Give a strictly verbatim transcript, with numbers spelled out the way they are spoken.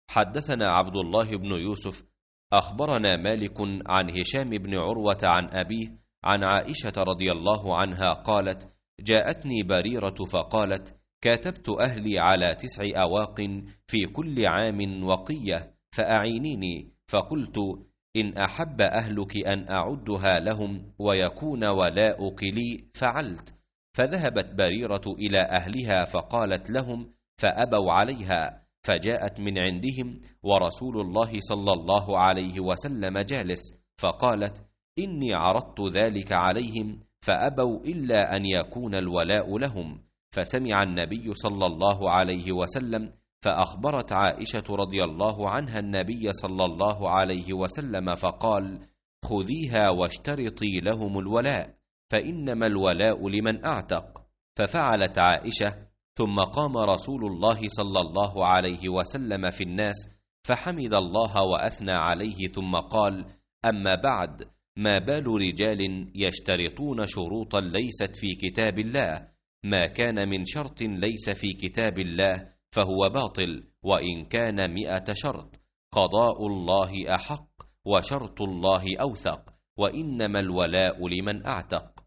حدثنا عبد الله بن يوسف أخبرنا مالك عن هشام بن عروة عن أبيه عن عائشة رضي الله عنها قالت: جاءتني بريرة فقالت: كاتبت أهلي على تسع أواق في كل عام وقية فأعينيني. فقلت: إن أحب أهلك أن أعدها لهم ويكون ولاؤك لي فعلت. فذهبت بريرة إلى أهلها فقالت لهم فأبوا عليها، فجاءت من عندهم ورسول الله صلى الله عليه وسلم جالس، فقالت: إني عرضت ذلك عليهم فأبوا إلا أن يكون الولاء لهم. فسمع النبي صلى الله عليه وسلم، فأخبرت عائشة رضي الله عنها النبي صلى الله عليه وسلم فقال: خذيها واشترطي لهم الولاء، فإنما الولاء لمن أعتق. ففعلت عائشة، ثم قام رسول الله صلى الله عليه وسلم في الناس فحمد الله وأثنى عليه، ثم قال: أما بعد، ما بال رجال يشترطون شروطا ليست في كتاب الله؟ ما كان من شرط ليس في كتاب الله فهو باطل، وإن كان مئة شرط. قضاء الله أحق وشرط الله أوثق، وإنما الولاء لمن أعتق.